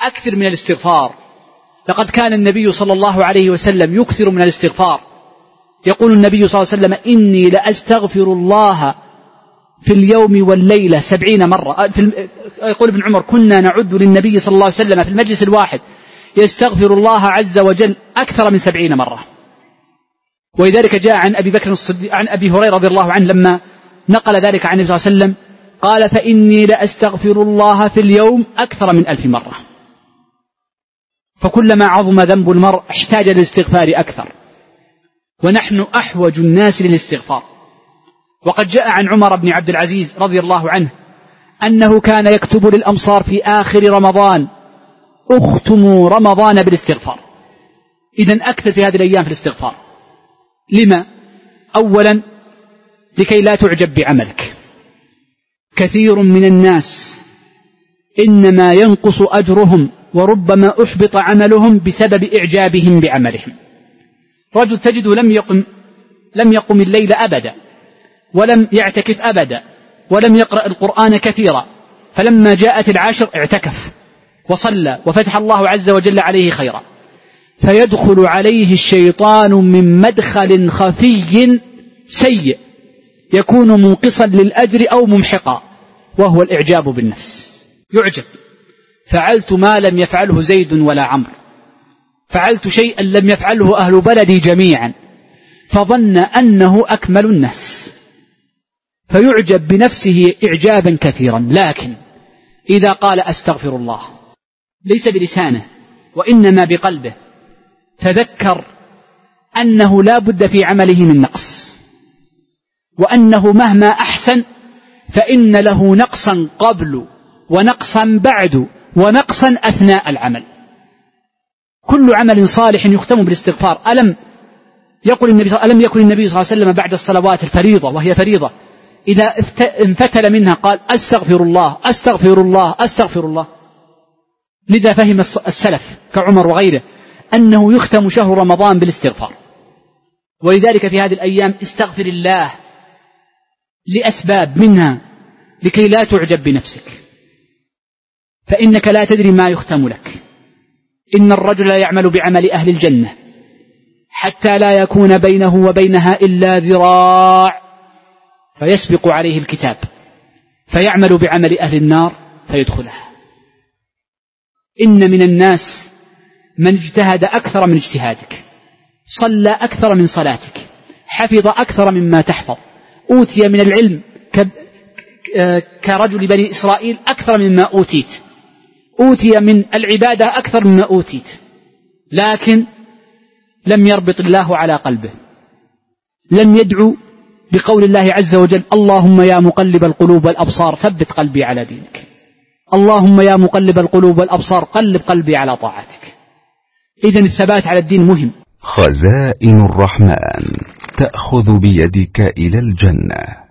أكثر من الاستغفار. لقد كان النبي صلى الله عليه وسلم يكثر من الاستغفار. يقول النبي صلى الله عليه وسلم: إني لأستغفر الله في اليوم والليلة 70 مرة. يقول ابن عمر: كنا نعد للنبي صلى الله عليه وسلم في المجلس الواحد يستغفر الله عز وجل أكثر من 70 مرة. ولذلك جاء عن أبي بكر الصديق عن أبي هريرة رضي الله عنه لما نقل ذلك عن النبي صلى الله عليه وسلم قال: فإني لأستغفر الله في اليوم أكثر من 1000 مرة. فكلما عظم ذنب المرء احتاج للاستغفار أكثر، ونحن أحوج الناس للاستغفار. وقد جاء عن عمر بن عبد العزيز رضي الله عنه أنه كان يكتب للأمصار في آخر رمضان: اختموا رمضان بالاستغفار. إذن أكثر في هذه الأيام في الاستغفار. لما؟ أولا لكي لا تعجب بعملك. كثير من الناس إنما ينقص أجرهم وربما أحبط عملهم بسبب إعجابهم بعملهم. رجل تجده لم يقم الليل أبدا، ولم يعتكف أبدا، ولم يقرأ القرآن كثيرا، فلما جاءت العاشر اعتكف وصلى وفتح الله عز وجل عليه خيرا، فيدخل عليه الشيطان من مدخل خفي سيء يكون منقصا للأجر أو ممحقا، وهو الإعجاب بالنفس. يعجب: فعلت ما لم يفعله زيد ولا عمرو، فعلت شيئا لم يفعله أهل بلدي جميعا، فظن أنه أكمل الناس، فيعجب بنفسه إعجابا كثيرا. لكن إذا قال أستغفر الله ليس بلسانه وإنما بقلبه، تذكر أنه لا بد في عمله من نقص، وأنه مهما أحسن فإن له نقصا قبل ونقصا بعد ونقصا أثناء العمل. كل عمل صالح يختم بالاستغفار. ألم يكن النبي صلى الله عليه وسلم بعد الصلوات الفريضة، وهي فريضة، إذا انفتل منها قال: أستغفر الله أستغفر الله أستغفر الله. لذا فهم السلف كعمر وغيره أنه يختم شهر رمضان بالاستغفار. ولذلك في هذه الأيام استغفر الله لأسباب، منها لكي لا تعجب بنفسك، فإنك لا تدري ما يختم لك. إن الرجل لا يعمل بعمل أهل الجنة حتى لا يكون بينه وبينها إلا ذراع، فيسبق عليه الكتاب فيعمل بعمل أهل النار فيدخلها. إن من الناس من اجتهد أكثر من اجتهادك، صلى أكثر من صلاتك، حفظ أكثر مما تحفظ، أوتي من العلم كرجل بني إسرائيل أكثر مما أوتيت، أوتي من العبادة أكثر مما أوتيت، لكن لم يربط الله على قلبه، لم يدعو بقول الله عز وجل: اللهم يا مقلب القلوب والأبصار ثبت قلبي على دينك، اللهم يا مقلب القلوب والأبصار قلب قلبي على طاعتك. إذن الثبات على الدين مهم. خزائن الرحمن تأخذ بيدك إلى الجنة.